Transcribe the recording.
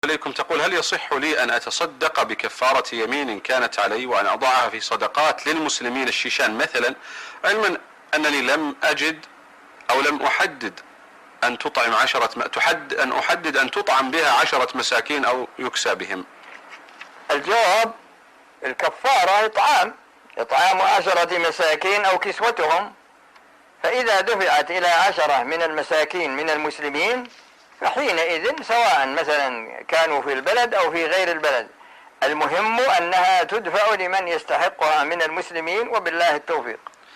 عليكم. تقول: هل يصح لي أن أتصدق بكفارة يمين كانت علي وأن أضعها في صدقات للمسلمين الشيشان مثلا، علما أنني لم أجد أو لم أحدد أن تطعم أحدد أن تطعم بها 10 مساكين أو يكسى بهم؟ الجواب: الكفارة إطعام 10 مساكين أو كسوتهم، فإذا دفعت إلى 10 من المساكين من المسلمين فحينئذ سواء مثلا كانوا في البلد أو في غير البلد، المهم أنها تدفع لمن يستحقها من المسلمين، وبالله التوفيق.